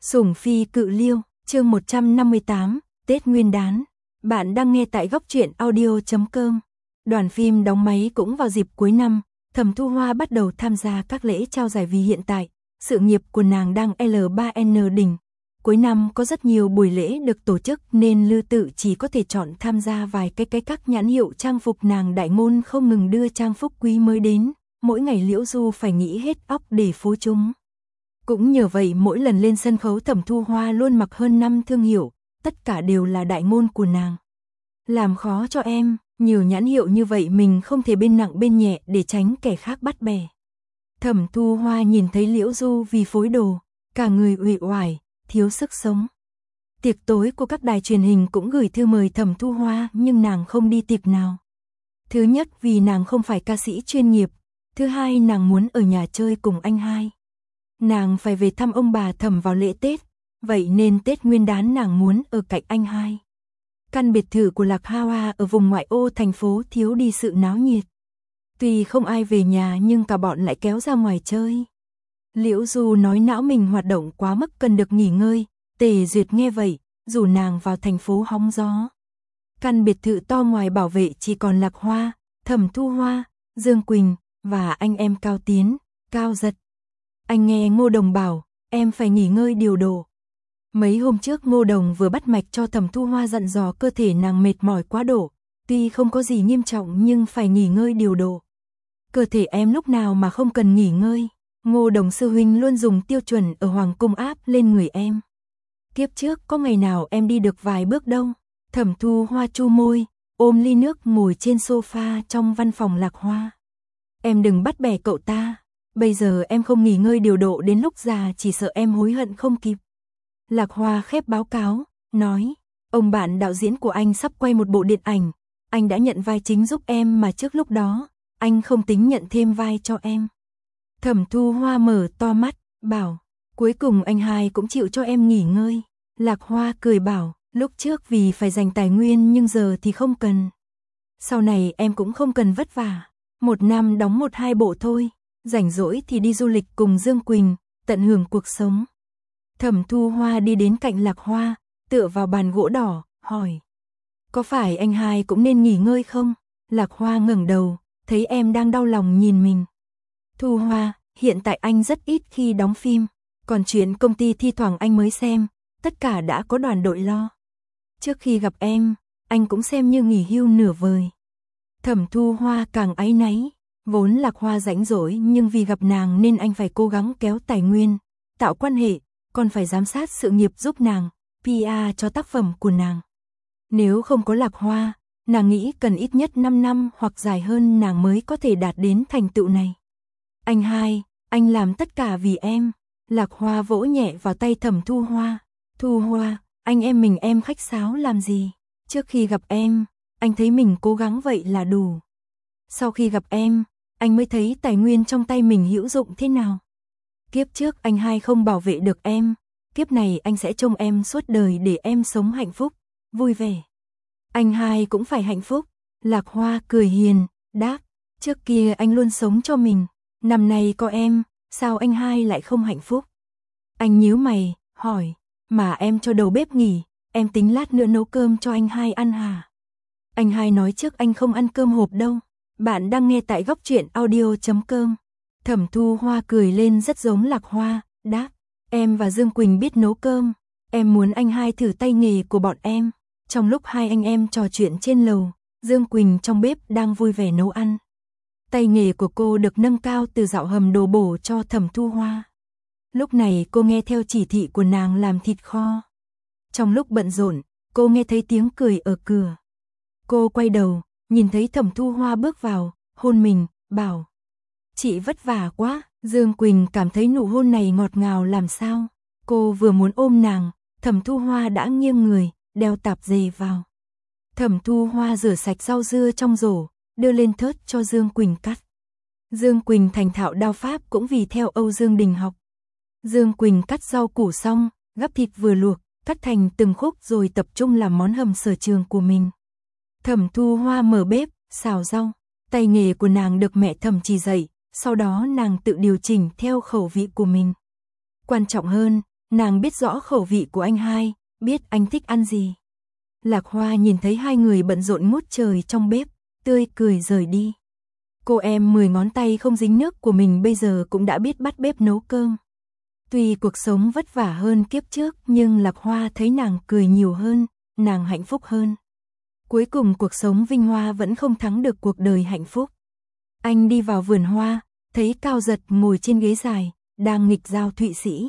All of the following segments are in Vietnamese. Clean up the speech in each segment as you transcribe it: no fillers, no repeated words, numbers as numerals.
Sủng Phi Cự Liêu, chương 158, Tết Nguyên đán. Bạn đang nghe tại góc truyện audio.com. Đoàn phim đóng máy cũng vào dịp cuối năm, Thẩm Thu Hoa bắt đầu tham gia các lễ trao giải vì hiện tại, sự nghiệp của nàng đang L3N đỉnh. Cuối năm có rất nhiều buổi lễ được tổ chức nên Lư Tự chỉ có thể chọn tham gia vài cái các nhãn hiệu trang phục nàng đại ngôn không ngừng đưa trang phục quý mới đến, mỗi ngày Liễu Du phải nghĩ hết óc để phối chúng. Cũng nhờ vậy mỗi lần lên sân khấu Thẩm Thu Hoa luôn mặc hơn 5 thương hiệu, tất cả đều là đại ngôn của nàng. Làm khó cho em, nhiều nhãn hiệu như vậy mình không thể bên nặng bên nhẹ để tránh kẻ khác bắt bè. Thẩm Thu Hoa nhìn thấy Liễu Du vì phối đồ, cả người uể oải, thiếu sức sống. Tiệc tối của các đài truyền hình cũng gửi thư mời Thẩm Thu Hoa nhưng nàng không đi tiệc nào. Thứ nhất vì nàng không phải ca sĩ chuyên nghiệp, thứ hai nàng muốn ở nhà chơi cùng anh hai. Nàng phải về thăm ông bà Thẩm vào lễ Tết, vậy nên Tết Nguyên đán nàng muốn ở cạnh anh hai. Căn biệt thự của Lạc Hoa ở vùng ngoại ô thành phố thiếu đi sự náo nhiệt. Tuy không ai về nhà nhưng cả bọn lại kéo ra ngoài chơi. Liễu Du nói não mình hoạt động quá mức cần được nghỉ ngơi, Tề Duyệt nghe vậy, rủ nàng vào thành phố hóng gió. Căn biệt thự to ngoài bảo vệ chỉ còn Lạc Hoa, Thẩm Thu Hoa, Dương Quỳnh và anh em Cao Tiến, Cao Giật. Anh nghe Ngô Đồng bảo, em phải nghỉ ngơi điều độ. Mấy hôm trước Ngô Đồng vừa bắt mạch cho Thẩm Thu Hoa dặn dò cơ thể nàng mệt mỏi quá độ, tuy không có gì nghiêm trọng nhưng phải nghỉ ngơi điều độ. Cơ thể em lúc nào mà không cần nghỉ ngơi, Ngô Đồng sư huynh luôn dùng tiêu chuẩn ở Hoàng Cung áp lên người em. Kiếp trước có ngày nào em đi được vài bước đâu. Thẩm Thu Hoa chu môi, ôm ly nước ngồi trên sofa trong văn phòng Lạc Hoa. Em đừng bắt bẻ cậu ta. Bây giờ em không nghỉ ngơi điều độ đến lúc già chỉ sợ em hối hận không kịp. Lạc Hoa khép báo cáo, nói, ông bạn đạo diễn của anh sắp quay một bộ điện ảnh, anh đã nhận vai chính giúp em mà trước lúc đó, anh không tính nhận thêm vai cho em. Thẩm Thu Hoa mở to mắt, bảo, cuối cùng anh hai cũng chịu cho em nghỉ ngơi. Lạc Hoa cười bảo, lúc trước vì phải dành tài nguyên nhưng giờ thì không cần. Sau này em cũng không cần vất vả, một năm đóng 1-2 bộ thôi. Rảnh rỗi thì đi du lịch cùng Dương Quỳnh, tận hưởng cuộc sống. Thẩm Thu Hoa đi đến cạnh Lạc Hoa, tựa vào bàn gỗ đỏ, hỏi. Có phải anh hai cũng nên nghỉ ngơi không? Lạc Hoa ngẩng đầu, thấy em đang đau lòng nhìn mình. Thu Hoa, hiện tại anh rất ít khi đóng phim, còn chuyện công ty thi thoảng anh mới xem, tất cả đã có đoàn đội lo. Trước khi gặp em, anh cũng xem như nghỉ hưu nửa vời. Thẩm Thu Hoa càng áy náy. Vốn Lạc Hoa rảnh rỗi nhưng vì gặp nàng nên anh phải cố gắng kéo tài nguyên, tạo quan hệ, còn phải giám sát sự nghiệp giúp nàng, PR cho tác phẩm của nàng. Nếu không có Lạc Hoa, nàng nghĩ cần ít nhất 5 năm hoặc dài hơn nàng mới có thể đạt đến thành tựu này. Anh hai, anh làm tất cả vì em. Lạc Hoa vỗ nhẹ vào tay Thẩm Thu Hoa. Thu Hoa, anh em mình em khách sáo làm gì? Trước khi gặp em, anh thấy mình cố gắng vậy là đủ. Sau khi gặp em, anh mới thấy tài nguyên trong tay mình hữu dụng thế nào. Kiếp trước anh hai không bảo vệ được em, kiếp này anh sẽ trông em suốt đời để em sống hạnh phúc, vui vẻ. Anh hai cũng phải hạnh phúc. Lạc Hoa cười hiền, đáp, trước kia anh luôn sống cho mình, năm nay có em, sao anh hai lại không hạnh phúc? Anh nhíu mày, hỏi, mà em cho đầu bếp nghỉ, em tính lát nữa nấu cơm cho anh hai ăn hả? Anh hai nói trước anh không ăn cơm hộp đâu. Bạn đang nghe tại góc truyện audio.com. Thẩm Thu Hoa cười lên rất giống Lạc Hoa, đáp, em và Dương Quỳnh biết nấu cơm, em muốn anh hai thử tay nghề của bọn em. Trong lúc hai anh em trò chuyện trên lầu, Dương Quỳnh trong bếp đang vui vẻ nấu ăn. Tay nghề của cô được nâng cao từ dạo hầm đồ bổ cho Thẩm Thu Hoa. Lúc này cô nghe theo chỉ thị của nàng làm thịt kho. Trong lúc bận rộn, cô nghe thấy tiếng cười ở cửa. Cô quay đầu, nhìn thấy Thẩm Thu Hoa bước vào, hôn mình, bảo. Chị vất vả quá. Dương Quỳnh cảm thấy nụ hôn này ngọt ngào làm sao. Cô vừa muốn ôm nàng, Thẩm Thu Hoa đã nghiêng người, đeo tạp dề vào. Thẩm Thu Hoa rửa sạch rau dưa trong rổ, đưa lên thớt cho Dương Quỳnh cắt. Dương Quỳnh thành thạo đao pháp cũng vì theo Âu Dương Đình học. Dương Quỳnh cắt rau củ xong, gắp thịt vừa luộc, cắt thành từng khúc rồi tập trung làm món hầm sở trường của mình. Thẩm Thu Hoa mở bếp, xào rau, tay nghề của nàng được mẹ Thẩm chỉ dạy, sau đó nàng tự điều chỉnh theo khẩu vị của mình. Quan trọng hơn, nàng biết rõ khẩu vị của anh hai, biết anh thích ăn gì. Lạc Hoa nhìn thấy hai người bận rộn ngút trời trong bếp, tươi cười rời đi. Cô em 10 ngón tay không dính nước của mình bây giờ cũng đã biết bắt bếp nấu cơm. Tuy cuộc sống vất vả hơn kiếp trước nhưng Lạc Hoa thấy nàng cười nhiều hơn, nàng hạnh phúc hơn. Cuối cùng cuộc sống vinh hoa vẫn không thắng được cuộc đời hạnh phúc. Anh đi vào vườn hoa, thấy Cao Giật ngồi trên ghế dài, đang nghịch giao Thụy Sĩ.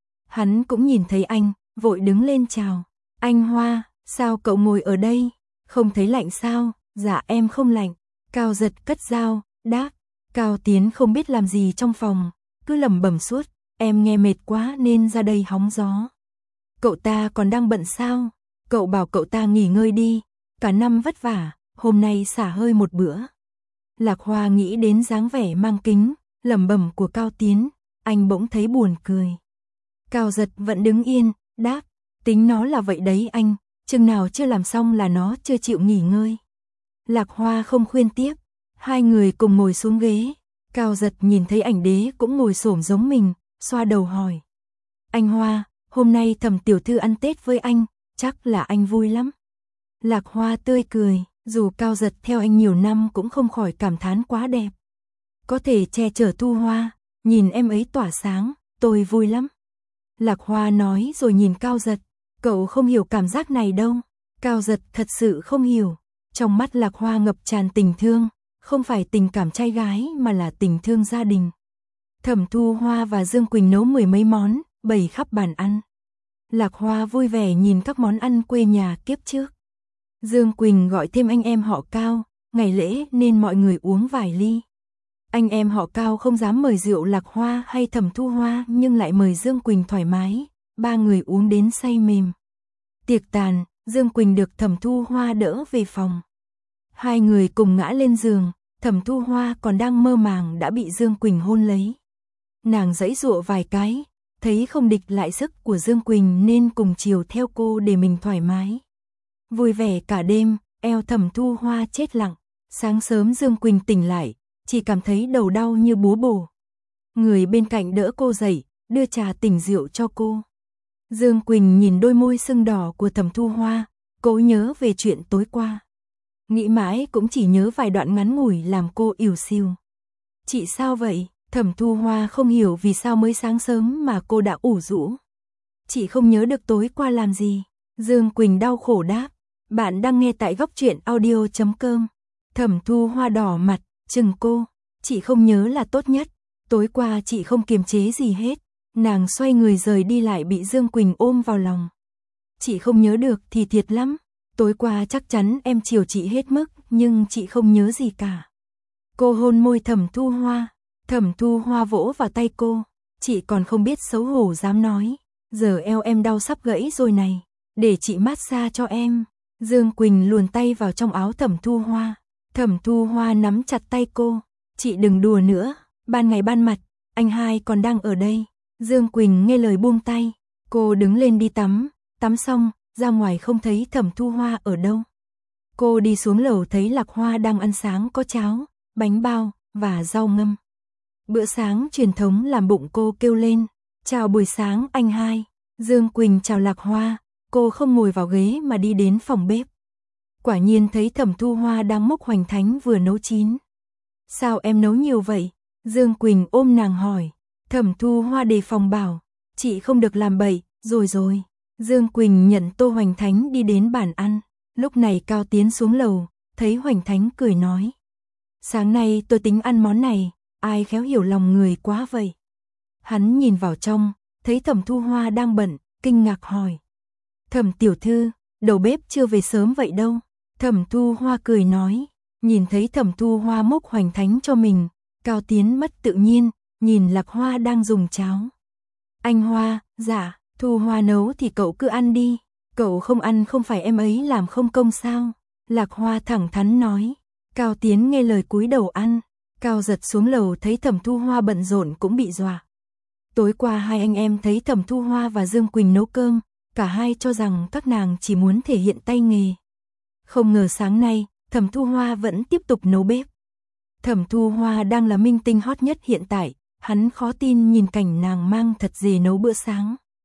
Hắn cũng nhìn thấy anh, vội đứng lên chào. Anh Hoa, sao cậu ngồi ở đây? Không thấy lạnh sao? Dạ em không lạnh. Cao Giật cất dao, đáp. Cao Tiến không biết làm gì trong phòng, cứ lẩm bẩm suốt. Em nghe mệt quá nên ra đây hóng gió. Cậu ta còn đang bận sao? Cậu bảo cậu ta nghỉ ngơi đi. Cả năm vất vả, hôm nay xả hơi một bữa. Lạc Hoa nghĩ đến dáng vẻ mang kính, lẩm bẩm của Cao Tiến, anh bỗng thấy buồn cười. Cao Giật vẫn đứng yên, đáp, tính nó là vậy đấy anh, chừng nào chưa làm xong là nó chưa chịu nghỉ ngơi. Lạc Hoa không khuyên tiếp, hai người cùng ngồi xuống ghế. Cao Giật nhìn thấy ảnh đế cũng ngồi xổm giống mình, xoa đầu hỏi. Anh Hoa, hôm nay Thẩm tiểu thư ăn Tết với anh, chắc là anh vui lắm. Lạc Hoa tươi cười, dù Cao Giật theo anh nhiều năm cũng không khỏi cảm thán quá đẹp. Có thể che chở Thu Hoa, nhìn em ấy tỏa sáng, tôi vui lắm. Lạc Hoa nói rồi nhìn Cao Giật, cậu không hiểu cảm giác này đâu. Cao Giật thật sự không hiểu. Trong mắt Lạc Hoa ngập tràn tình thương, không phải tình cảm trai gái mà là tình thương gia đình. Thẩm Thu Hoa và Dương Quỳnh nấu 10 mấy món, bày khắp bàn ăn. Lạc Hoa vui vẻ nhìn các món ăn quê nhà kiếp trước. Dương Quỳnh gọi thêm anh em họ Cao, ngày lễ nên mọi người uống vài ly. Anh em họ Cao không dám mời rượu Lạc Hoa hay Thẩm Thu Hoa nhưng lại mời Dương Quỳnh thoải mái, ba người uống đến say mềm. Tiệc tàn, Dương Quỳnh được Thẩm Thu Hoa đỡ về phòng. Hai người cùng ngã lên giường, Thẩm Thu Hoa còn đang mơ màng đã bị Dương Quỳnh hôn lấy. Nàng giãy giụa vài cái, thấy không địch lại sức của Dương Quỳnh nên cùng chiều theo cô để mình thoải mái. Vui vẻ cả đêm, eo Thẩm Thu Hoa chết lặng. Sáng sớm Dương Quỳnh tỉnh lại, chỉ cảm thấy đầu đau như búa bổ. Người bên cạnh đỡ cô dậy, đưa trà tỉnh rượu cho cô. Dương Quỳnh nhìn đôi môi sưng đỏ của Thẩm Thu Hoa, cố nhớ về chuyện tối qua. Nghĩ mãi cũng chỉ nhớ vài đoạn ngắn ngủi làm cô ỉu xìu. Chị sao vậy? Thẩm Thu Hoa không hiểu vì sao mới sáng sớm mà cô đã ủ rũ. Chị không nhớ được tối qua làm gì. Dương Quỳnh đau khổ đáp. Bạn đang nghe tại góc truyện audio.com. Thẩm Thu Hoa đỏ mặt, chừng cô. Chị không nhớ là tốt nhất. Tối qua chị không kiềm chế gì hết. Nàng xoay người rời đi lại bị Dương Quỳnh ôm vào lòng. Chị không nhớ được thì thiệt lắm. Tối qua chắc chắn em chiều chị hết mức, nhưng chị không nhớ gì cả. Cô hôn môi Thẩm Thu Hoa. Thẩm Thu Hoa vỗ vào tay cô. Chị còn không biết xấu hổ dám nói. Giờ eo em đau sắp gãy rồi này. Để chị massage cho em. Dương Quỳnh luồn tay vào trong áo Thẩm Thu Hoa. Thẩm Thu Hoa nắm chặt tay cô. Chị đừng đùa nữa. Ban ngày ban mặt, anh hai còn đang ở đây. Dương Quỳnh nghe lời buông tay. Cô đứng lên đi tắm. Tắm xong, ra ngoài không thấy Thẩm Thu Hoa ở đâu. Cô đi xuống lầu thấy Lạc Hoa đang ăn sáng có cháo, bánh bao và rau ngâm. Bữa sáng truyền thống làm bụng cô kêu lên. Chào buổi sáng anh hai. Dương Quỳnh chào Lạc Hoa. Cô không ngồi vào ghế mà đi đến phòng bếp. Quả nhiên thấy Thẩm Thu Hoa đang múc hoành thánh vừa nấu chín. Sao em nấu nhiều vậy? Dương Quỳnh ôm nàng hỏi. Thẩm Thu Hoa đề phòng bảo. Chị không được làm bậy, rồi. Dương Quỳnh nhận tô hoành thánh đi đến bàn ăn. Lúc này Cao Tiến xuống lầu, thấy hoành thánh cười nói. Sáng nay tôi tính ăn món này, ai khéo hiểu lòng người quá vậy. Hắn nhìn vào trong, thấy Thẩm Thu Hoa đang bận, kinh ngạc hỏi. Thẩm tiểu thư, đầu bếp chưa về sớm vậy đâu. Thẩm Thu Hoa cười nói. Nhìn thấy Thẩm Thu Hoa múc hoành thánh cho mình, Cao Tiến mất tự nhiên, nhìn Lạc Hoa đang dùng cháo. Anh Hoa, dạ, Thu Hoa nấu thì cậu cứ ăn đi. Cậu không ăn không phải em ấy làm không công sao? Lạc Hoa thẳng thắn nói. Cao Tiến nghe lời cúi đầu ăn. Cao Giật xuống lầu thấy Thẩm Thu Hoa bận rộn cũng bị dọa. Tối qua hai anh em thấy Thẩm Thu Hoa và Dương Quỳnh nấu cơm, cả hai cho rằng các nàng chỉ muốn thể hiện tay nghề. Không ngờ sáng nay, Thẩm Thu Hoa vẫn tiếp tục nấu bếp. Thẩm Thu Hoa đang là minh tinh hot nhất hiện tại, hắn khó tin nhìn cảnh nàng mang thật dề nấu bữa sáng.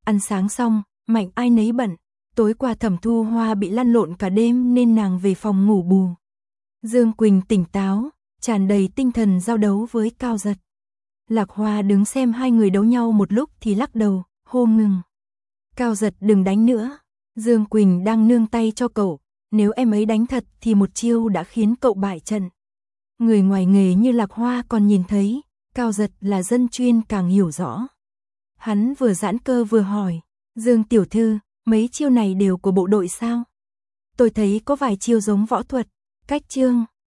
Ăn sáng xong, mạnh ai nấy bận. Tối qua Thẩm Thu Hoa bị lăn lộn cả đêm nên nàng về phòng ngủ bù. Dương Quỳnh tỉnh táo, tràn đầy tinh thần giao đấu với Cao Giật. Lạc Hoa đứng xem hai người đấu nhau một lúc thì lắc đầu, hô ngừng. Cao Giật đừng đánh nữa. Dương Quỳnh đang nương tay cho cậu, nếu em ấy đánh thật thì một chiêu đã khiến cậu bại trận. Người ngoài nghề như Lạc Hoa còn nhìn thấy, Cao Giật là dân chuyên càng hiểu rõ. Hắn vừa giãn cơ vừa hỏi, Dương tiểu thư, mấy chiêu này đều của bộ đội sao? Tôi thấy có vài chiêu giống võ thuật, cách chương.